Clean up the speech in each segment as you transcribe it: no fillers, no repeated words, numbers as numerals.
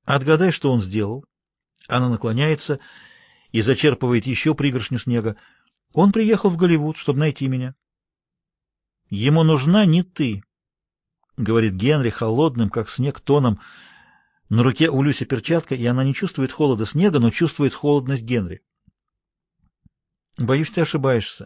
Отгадай, что он сделал. Она наклоняется и зачерпывает еще пригоршню снега. Он приехал в Голливуд, чтобы найти меня. Ему нужна не ты, говорит Генри холодным, как снег, тоном. На руке у Люси перчатка, и она не чувствует холода снега, но чувствует холодность Генри. Боюсь, ты ошибаешься.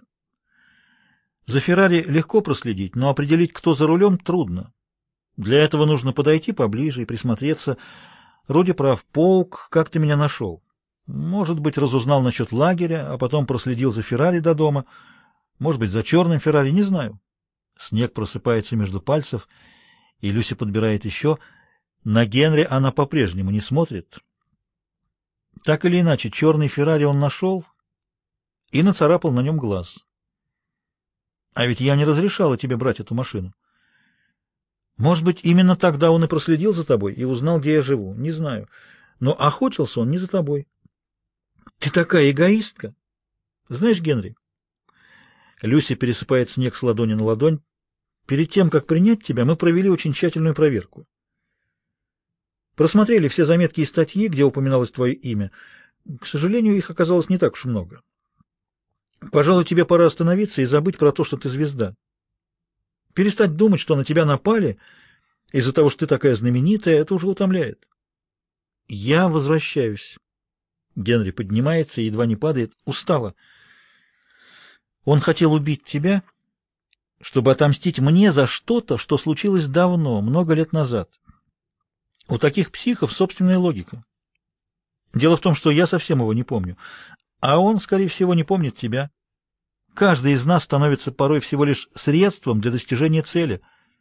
За Феррари легко проследить, но определить, кто за рулем, трудно. Для этого нужно подойти поближе и присмотреться. Роди прав. Поук, как ты меня нашел? Может быть, разузнал насчет лагеря, а потом проследил за Феррари до дома. Может быть, за черным Феррари, не знаю. Снег просыпается между пальцев, и Люси подбирает еще. На Генри она по-прежнему не смотрит. Так или иначе, черный Феррари он нашел и нацарапал на нем глаз. А ведь я не разрешала тебе брать эту машину. Может быть, именно тогда он и проследил за тобой и узнал, где я живу. Не знаю. Но охотился он не за тобой. Ты такая эгоистка. Знаешь, Генри, Люси пересыпает снег с ладони на ладонь. Перед тем, как принять тебя, мы провели очень тщательную проверку. Просмотрели все заметки и статьи, где упоминалось твое имя. К сожалению, их оказалось не так уж много. Пожалуй, тебе пора остановиться и забыть про то, что ты звезда. Перестать думать, что на тебя напали из-за того, что ты такая знаменитая, это уже утомляет. Я возвращаюсь. Генри поднимается и едва не падает. Устала. Он хотел убить тебя, чтобы отомстить мне за что-то, что случилось давно, много лет назад. У таких психов собственная логика. Дело в том, что я совсем его не помню, а он, скорее всего, не помнит тебя. Каждый из нас становится порой всего лишь средством для достижения цели.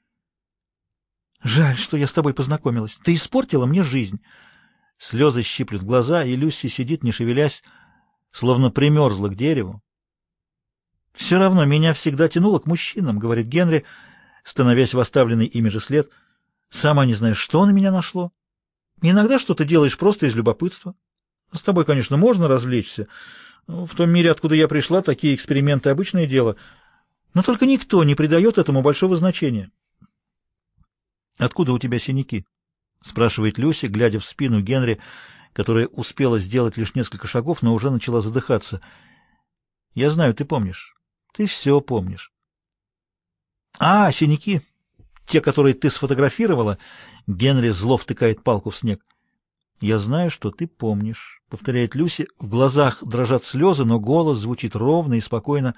Жаль, что я с тобой познакомилась. Ты испортила мне жизнь. Слезы щиплют глаза, и Люси сидит, не шевелясь, словно примерзла к дереву. «Все равно меня всегда тянуло к мужчинам», — говорит Генри, становясь в оставленный ими же след. «Сама не знаешь, что на меня нашло. Иногда что-то делаешь просто из любопытства. С тобой, конечно, можно развлечься. В том мире, откуда я пришла, такие эксперименты — обычное дело. Но только никто не придает этому большого значения». «Откуда у тебя синяки?» — спрашивает Люси, глядя в спину Генри, которая успела сделать лишь несколько шагов, но уже начала задыхаться. «Я знаю, ты помнишь. Ты все помнишь». «А, синяки, те, которые ты сфотографировала?» Генри зло втыкает палку в снег. «Я знаю, что ты помнишь», — повторяет Люси. В глазах дрожат слезы, но голос звучит ровно и спокойно.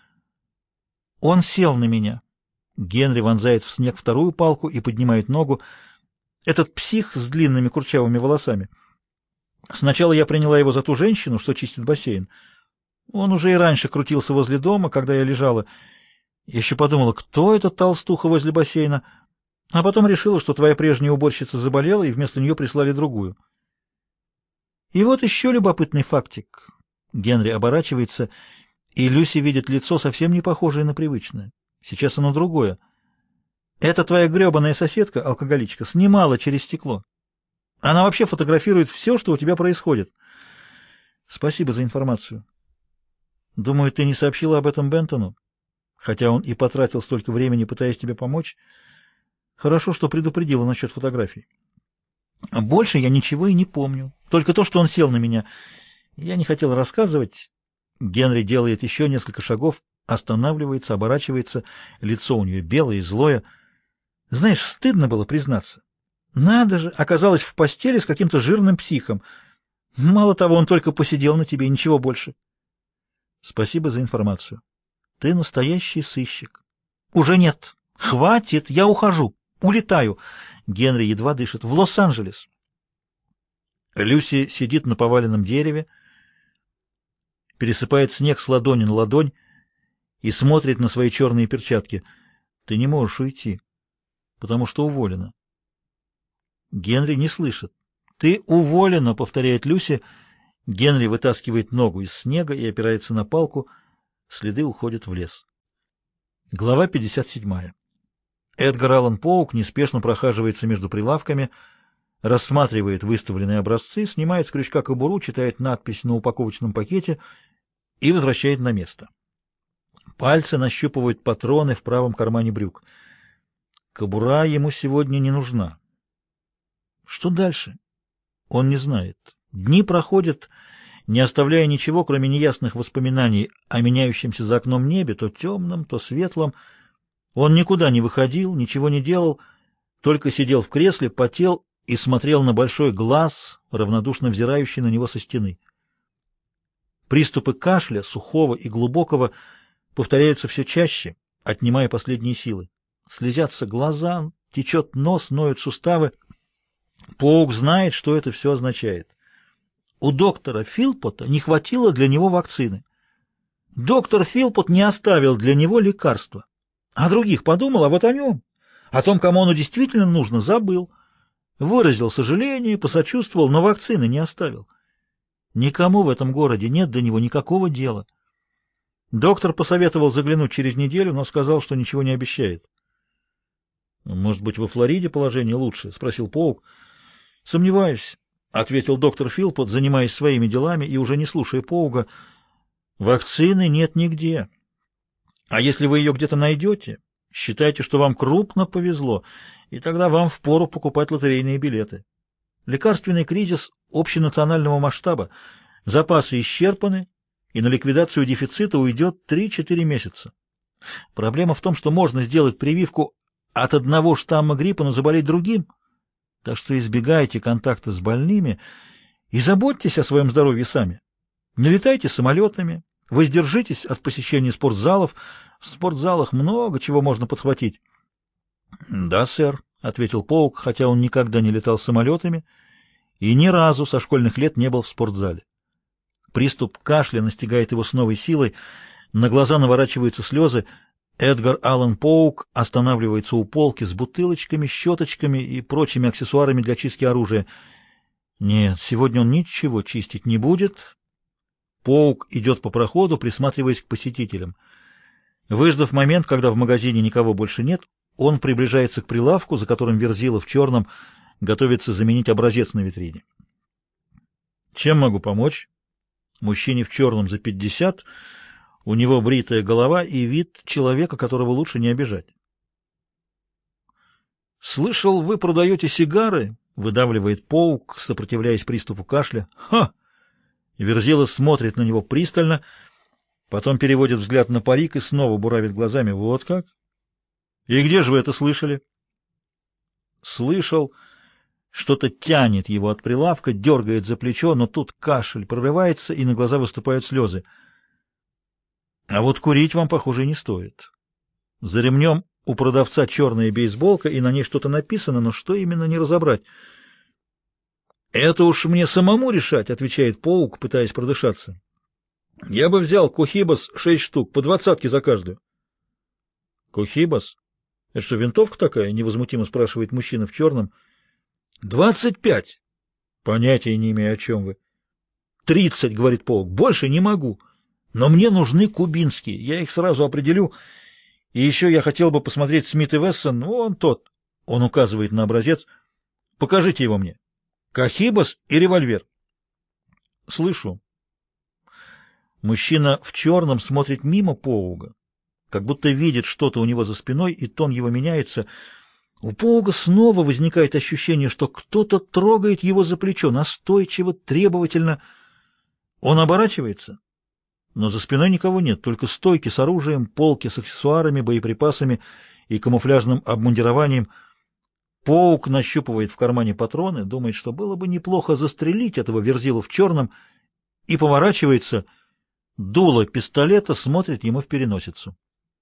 «Он сел на меня». Генри вонзает в снег вторую палку и поднимает ногу. Этот псих с длинными курчавыми волосами. Сначала я приняла его за ту женщину, что чистит бассейн. Он уже и раньше крутился возле дома, когда я лежала. Я еще подумала, кто эта толстуха возле бассейна, а потом решила, что твоя прежняя уборщица заболела, и вместо нее прислали другую. И вот еще любопытный фактик. Генри оборачивается, и Люси видит лицо, совсем не похожее на привычное. Сейчас оно другое. Эта твоя гребаная соседка, алкоголичка, снимала через стекло. Она вообще фотографирует все, что у тебя происходит. Спасибо за информацию. Думаю, ты не сообщила об этом Бентону, хотя он и потратил столько времени, пытаясь тебе помочь. Хорошо, что предупредила насчет фотографий. Больше я ничего и не помню. Только то, что он сел на меня. Я не хотел рассказывать. Генри делает еще несколько шагов, останавливается, оборачивается. Лицо у нее белое и злое. Знаешь, стыдно было признаться. Надо же, оказалась в постели с каким-то жирным психом. Мало того, он только посидел на тебе и ничего больше. Спасибо за информацию. Ты настоящий сыщик. Уже нет. Хватит, я ухожу. Улетаю. Генри едва дышит. В Лос-Анджелес. Люси сидит на поваленном дереве, пересыпает снег с ладони на ладонь и смотрит на свои черные перчатки. Ты не можешь уйти, потому что уволена. Генри не слышит. Ты уволена, повторяет Люси. Генри вытаскивает ногу из снега и опирается на палку. Следы уходят в лес. Глава 57. Эдгар Аллан Поук неспешно прохаживается между прилавками, рассматривает выставленные образцы, снимает с крючка кобуру, читает надпись на упаковочном пакете и возвращает на место. Пальцы нащупывают патроны в правом кармане брюк. Кобура ему сегодня не нужна. Что дальше? Он не знает. Дни проходят, не оставляя ничего, кроме неясных воспоминаний о меняющемся за окном небе, то темном, то светлом. Он никуда не выходил, ничего не делал, только сидел в кресле, потел и смотрел на большой глаз, равнодушно взирающий на него со стены. Приступы кашля, сухого и глубокого, повторяются все чаще, отнимая последние силы. Слезятся глаза, течет нос, ноют суставы. Поук знает, что это все означает. У доктора Филпота не хватило для него вакцины. Доктор Филпот не оставил для него лекарства. О других подумал, а вот о нем, о том, кому оно действительно нужно, забыл. Выразил сожаление, посочувствовал, но вакцины не оставил. Никому в этом городе нет до него никакого дела. Доктор посоветовал заглянуть через неделю, но сказал, что ничего не обещает. «Может быть, во Флориде положение лучше?» — спросил Поук. «Сомневаюсь», — ответил доктор Филпот, занимаясь своими делами и уже не слушая Поуга. «Вакцины нет нигде. А если вы ее где-то найдете, считайте, что вам крупно повезло, и тогда вам впору покупать лотерейные билеты. Лекарственный кризис общенационального масштаба, запасы исчерпаны, и на ликвидацию дефицита уйдет 3-4 месяца. Проблема в том, что можно сделать прививку от одного штамма гриппа, но заболеть другим, так что избегайте контакта с больными и заботьтесь о своем здоровье сами. Не летайте самолетами, воздержитесь от посещения спортзалов. В спортзалах много чего можно подхватить. — Да, сэр, — ответил Поук, хотя он никогда не летал самолетами и ни разу со школьных лет не был в спортзале. Приступ кашля настигает его с новой силой, на глаза наворачиваются слезы. Эдгар Аллан Поук останавливается у полки с бутылочками, щеточками и прочими аксессуарами для чистки оружия. Нет, сегодня он ничего чистить не будет. Поук идет по проходу, присматриваясь к посетителям. Выждав момент, когда в магазине никого больше нет, он приближается к прилавку, за которым Верзила в черном готовится заменить образец на витрине. «Чем могу помочь?» Мужчине в черном за 50, у него бритая голова и вид человека, которого лучше не обижать. «Слышал, вы продаете сигары?» — выдавливает Поук, сопротивляясь приступу кашля. «Ха!» Верзила смотрит на него пристально, потом переводит взгляд на парик и снова буравит глазами. «Вот как? И где же вы это слышали?» «Слышал». Что-то тянет его от прилавка, дергает за плечо, но тут кашель прорывается, и на глаза выступают слезы. А вот курить вам, похоже, не стоит. За ремнем у продавца черная бейсболка, и на ней что-то написано, но что именно не разобрать. «Это уж мне самому решать», — отвечает Поук, пытаясь продышаться. «Я бы взял Кохибас 6 штук, по 20 за каждую». «Кохибас? Это что, винтовка такая?» — невозмутимо спрашивает мужчина в черном. 25. Понятия не имею, о чем вы. 30, говорит Поук. Больше не могу. Но мне нужны кубинские. Я их сразу определю. И еще я хотел бы посмотреть Смит и Вессон. Вон тот. Он указывает на образец. Покажите его мне. Кахибас и револьвер. Слышу. Мужчина в черном смотрит мимо Поуга, как будто видит что-то у него за спиной, и тон его меняется. У Поуга снова возникает ощущение, что кто-то трогает его за плечо, настойчиво, требовательно. Он оборачивается, но за спиной никого нет, только стойки с оружием, полки с аксессуарами, боеприпасами и камуфляжным обмундированием. Поук нащупывает в кармане патроны, думает, что было бы неплохо застрелить этого Верзилу в черном, и поворачивается. Дуло пистолета смотрит ему в переносицу.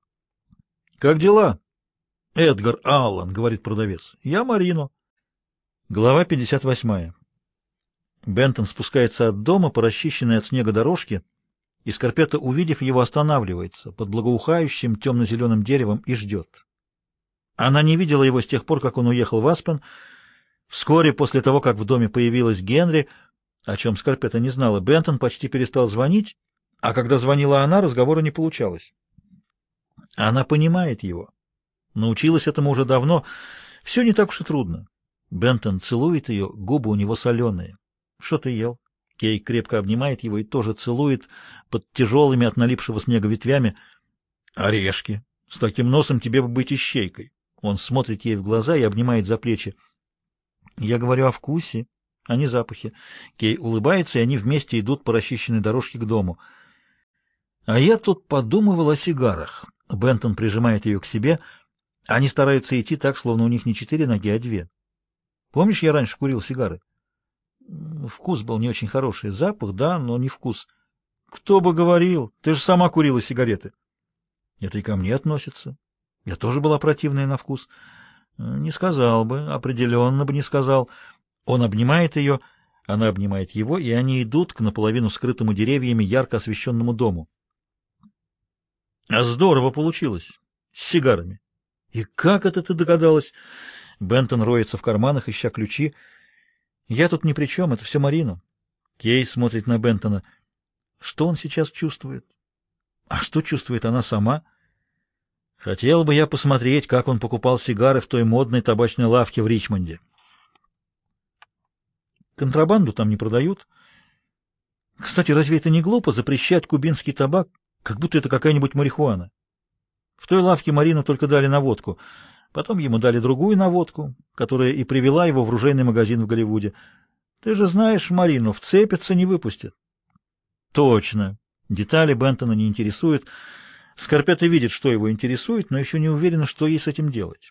— Как дела? — Эдгар Аллан, — говорит продавец. — Я Марино. Глава 58. Бентон спускается от дома по расчищенной от снега дорожке, и Скорпетто, увидев его, останавливается под благоухающим темно-зеленым деревом и ждет. Она не видела его с тех пор, как он уехал в Аспен. Вскоре после того, как в доме появилась Генри, о чем Скорпетто не знала, Бентон почти перестал звонить, а когда звонила она, разговора не получалось. Она понимает его. Научилась этому уже давно. Все не так уж и трудно. Бентон целует ее, губы у него соленые. «Что ты ел?» Кей крепко обнимает его и тоже целует под тяжелыми от налипшего снега ветвями. «Орешки. С таким носом тебе бы быть ищейкой». Он смотрит ей в глаза и обнимает за плечи. «Я говорю о вкусе. а не запахи. Кей улыбается, и они вместе идут по расчищенной дорожке к дому. А я тут подумывал о сигарах. Бентон прижимает ее к себе. Они стараются идти так, словно у них не 4 ноги, а 2. Помнишь, я раньше курил сигары? Вкус был не очень хороший. Запах, да, но не вкус. Кто бы говорил? Ты же сама курила сигареты. Это и ко мне относится. Я тоже была противная на вкус. Не сказал бы, определенно бы не сказал. Он обнимает ее, она обнимает его, и они идут к наполовину скрытому деревьями ярко освещенному дому. А здорово получилось. С сигарами. И как это ты догадалась? Бентон роется в карманах, ища ключи. Я тут ни при чем, это все Марина. Кей смотрит на Бентона. Что он сейчас чувствует? А что чувствует она сама? Хотел бы я посмотреть, как он покупал сигары в той модной табачной лавке в Ричмонде. Контрабанду там не продают. Кстати, разве это не глупо запрещать кубинский табак, как будто это какая-нибудь марихуана? В той лавке Марина только дали наводку. Потом ему дали другую наводку, которая и привела его в ружейный магазин в Голливуде. Ты же знаешь Марину, вцепятся, не выпустят. Точно. Детали Бентона не интересуют. Скорпетта видит, что его интересует, но еще не уверена, что ей с этим делать.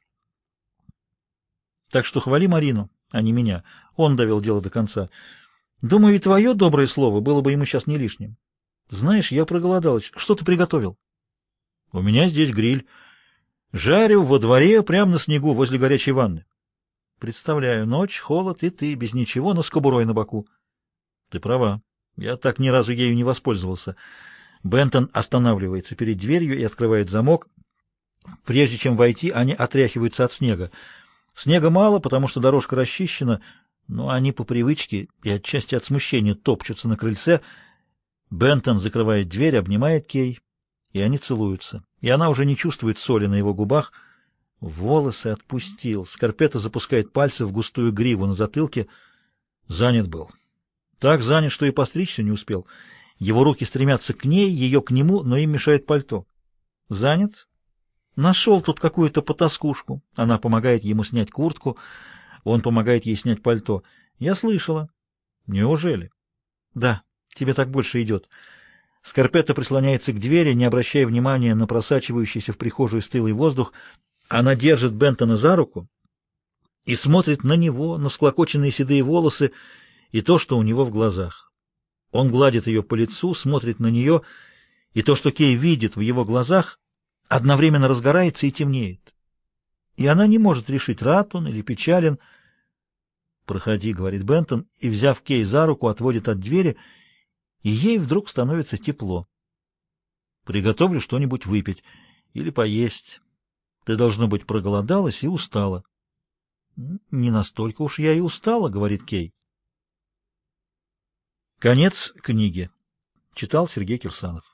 Так что хвали Марину, а не меня. Он довел дело до конца. Думаю, и твое доброе слово было бы ему сейчас не лишним. Знаешь, я проголодалась. Что ты приготовил? У меня здесь гриль. Жарю во дворе, прямо на снегу, возле горячей ванны. Представляю, ночь, холод, и ты без ничего, но с кобурой на боку. Ты права. Я так ни разу ею не воспользовался. Бентон останавливается перед дверью и открывает замок. Прежде чем войти, они отряхиваются от снега. Снега мало, потому что дорожка расчищена, но они по привычке и отчасти от смущения топчутся на крыльце. Бентон закрывает дверь, обнимает Кей, и они целуются. И она уже не чувствует соли на его губах. Волосы отпустил. Скорпетта запускает пальцы в густую гриву на затылке. Занят был. Так занят, что и постричься не успел. Его руки стремятся к ней, ее к нему, но им мешает пальто. Занят? Нашел тут какую-то потаскушку. Она помогает ему снять куртку, он помогает ей снять пальто. Я слышала. Неужели? Да, тебе так больше идет. Скорпетта прислоняется к двери, не обращая внимания на просачивающийся в прихожую стылый воздух. Она держит Бентона за руку и смотрит на него, на всклокоченные седые волосы и то, что у него в глазах. Он гладит ее по лицу, смотрит на нее, и то, что Кей видит в его глазах, одновременно разгорается и темнеет. И она не может решить, рад он или печален. «Проходи», — говорит Бентон, и, взяв Кей за руку, отводит от двери, и ей вдруг становится тепло. «Приготовлю что-нибудь выпить или поесть. Ты, должно быть, проголодалась и устала». «Не настолько уж я и устала», — говорит Кей. Конец книги. Читал Сергей Кирсанов.